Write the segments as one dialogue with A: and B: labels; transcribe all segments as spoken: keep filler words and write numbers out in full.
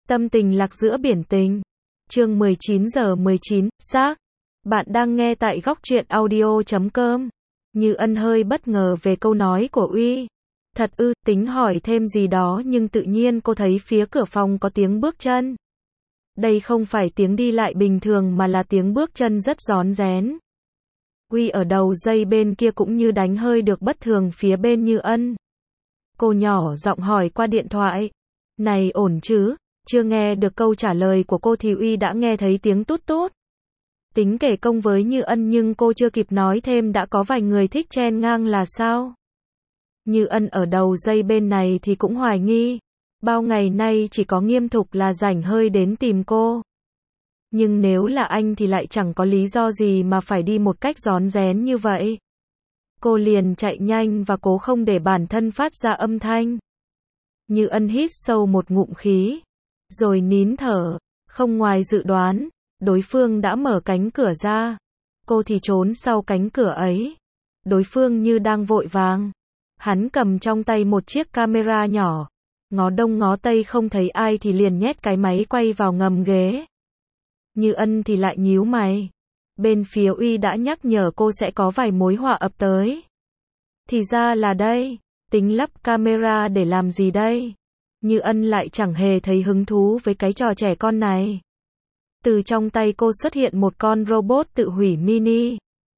A: Tâm tình lạc giữa biển tình. Chương mười chín giờ mười chín, xác. Bạn đang nghe tại góc truyện audio chấm com. Như Ân hơi bất ngờ về câu nói của Uy. Thật ư, tính hỏi thêm gì đó nhưng tự nhiên cô thấy phía cửa phòng có tiếng bước chân. Đây không phải tiếng đi lại bình thường mà là tiếng bước chân rất rón rén. Uy ở đầu dây bên kia cũng như đánh hơi được bất thường phía bên Như Ân. Cô nhỏ giọng hỏi qua điện thoại. Này ổn chứ? Chưa nghe được câu trả lời của cô thì Uy đã nghe thấy tiếng tút tút. Tính kể công với Như Ân nhưng cô chưa kịp nói thêm đã có vài người thích chen ngang là sao? Như Ân ở đầu dây bên này thì cũng hoài nghi. Bao ngày nay chỉ có Nghiêm Thục là rảnh hơi đến tìm cô. Nhưng nếu là anh thì lại chẳng có lý do gì mà phải đi một cách rón rén như vậy. Cô liền chạy nhanh và cố không để bản thân phát ra âm thanh. Như Ân hít sâu một ngụm khí, rồi nín thở. Không ngoài dự đoán, đối phương đã mở cánh cửa ra. Cô thì trốn sau cánh cửa ấy. Đối phương như đang vội vàng. Hắn cầm trong tay một chiếc camera nhỏ. Ngó đông ngó tây không thấy ai thì liền nhét cái máy quay vào ngầm ghế. Như Ân thì lại nhíu mày. Bên phía Uy đã nhắc nhở cô sẽ có vài mối họa ập tới. Thì ra là đây. Tính lắp camera để làm gì đây? Như Ân lại chẳng hề thấy hứng thú với cái trò trẻ con này. Từ trong tay cô xuất hiện một con robot tự hủy mini.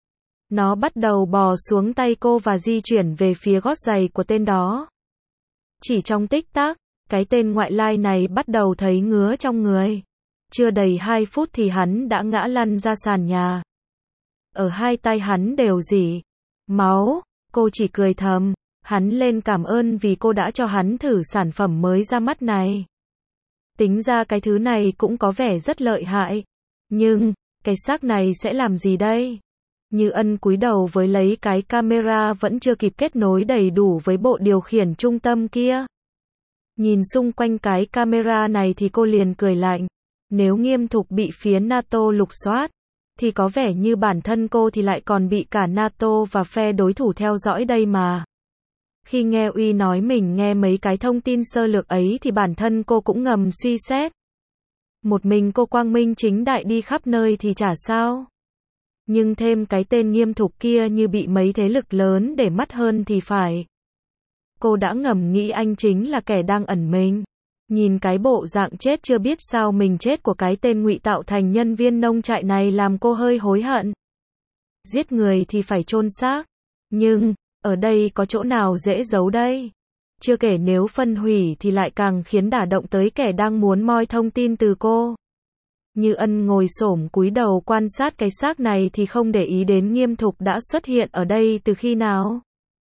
A: Nó bắt đầu bò xuống tay cô và di chuyển về phía gót giày của tên đó. Chỉ trong tích tắc, cái tên ngoại lai này bắt đầu thấy ngứa trong người. Chưa đầy hai phút thì hắn đã ngã lăn ra sàn nhà. Ở hai tay hắn đều rỉ máu, cô chỉ cười thầm. Hắn lên cảm ơn vì cô đã cho hắn thử sản phẩm mới ra mắt này. Tính ra cái thứ này cũng có vẻ rất lợi hại. Nhưng, cái xác này sẽ làm gì đây? Như Ân cúi đầu với lấy cái camera vẫn chưa kịp kết nối đầy đủ với bộ điều khiển trung tâm kia. Nhìn xung quanh cái camera này thì cô liền cười lạnh. Nếu Nghiêm Thục bị phía NATO lục soát, thì có vẻ như bản thân cô thì lại còn bị cả NATO và phe đối thủ theo dõi đây mà. Khi nghe Uy nói mình nghe mấy cái thông tin sơ lược ấy thì bản thân cô cũng ngầm suy xét. Một mình cô quang minh chính đại đi khắp nơi thì chả sao. Nhưng thêm cái tên Nghiêm Thục kia như bị mấy thế lực lớn để mắt hơn thì phải. Cô đã ngầm nghĩ anh chính là kẻ đang ẩn mình. Nhìn cái bộ dạng chết chưa biết sao mình chết của cái tên ngụy tạo thành nhân viên nông trại này làm cô hơi hối hận. Giết người thì phải chôn xác. Nhưng, ở đây có chỗ nào dễ giấu đây? Chưa kể nếu phân hủy thì lại càng khiến đả động tới kẻ đang muốn moi thông tin từ cô. Như Ân ngồi xổm cúi đầu quan sát cái xác này thì không để ý đến Nghiêm Thục đã xuất hiện ở đây từ khi nào.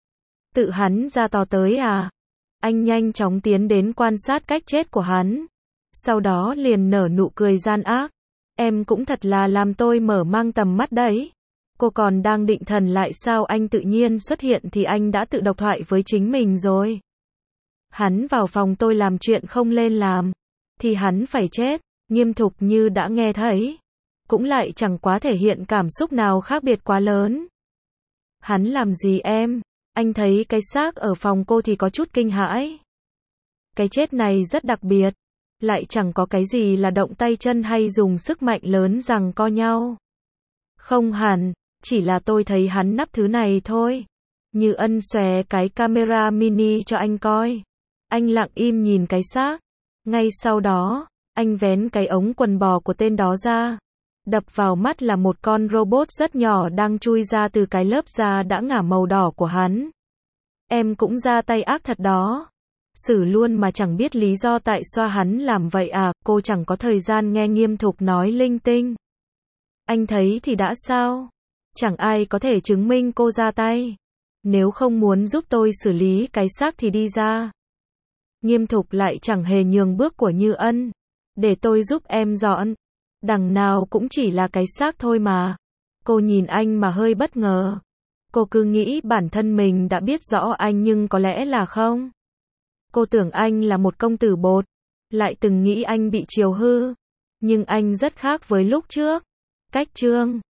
A: Tự hắn ra tò tới à? Anh nhanh chóng tiến đến quan sát cách chết của hắn. Sau đó liền nở nụ cười gian ác. Em cũng thật là làm tôi mở mang tầm mắt đấy. Cô còn đang định thần lại sao anh tự nhiên xuất hiện thì anh đã tự độc thoại với chính mình rồi. Hắn vào phòng tôi làm chuyện không lên làm. Thì hắn phải chết. Nghiêm Thục như đã nghe thấy. Cũng lại chẳng quá thể hiện cảm xúc nào khác biệt quá lớn. Hắn làm gì em? Anh thấy cái xác ở phòng cô thì có chút kinh hãi. Cái chết này rất đặc biệt. Lại chẳng có cái gì là động tay chân hay dùng sức mạnh lớn giằng co nhau. Không hẳn, chỉ là tôi thấy hắn nắp thứ này thôi. Như Ân xòe cái camera mini cho anh coi. Anh lặng im nhìn cái xác. Ngay sau đó, anh vén cái ống quần bò của tên đó ra. Đập vào mắt là một con robot rất nhỏ đang chui ra từ cái lớp da đã ngả màu đỏ của hắn. Em cũng ra tay ác thật đó. Xử luôn mà chẳng biết lý do tại sao hắn làm vậy à, cô chẳng có thời gian nghe Nghiêm Thục nói linh tinh. Anh thấy thì đã sao? Chẳng ai có thể chứng minh cô ra tay. Nếu không muốn giúp tôi xử lý cái xác thì đi ra. Nghiêm Thục lại chẳng hề nhường bước của Như Ân. Để tôi giúp em dọn. Đằng nào cũng chỉ là cái xác thôi mà. Cô nhìn anh mà hơi bất ngờ. Cô cứ nghĩ bản thân mình đã biết rõ anh nhưng có lẽ là không. Cô tưởng anh là một công tử bột. Lại từng nghĩ anh bị chiều hư. Nhưng anh rất khác với lúc trước. Cách chương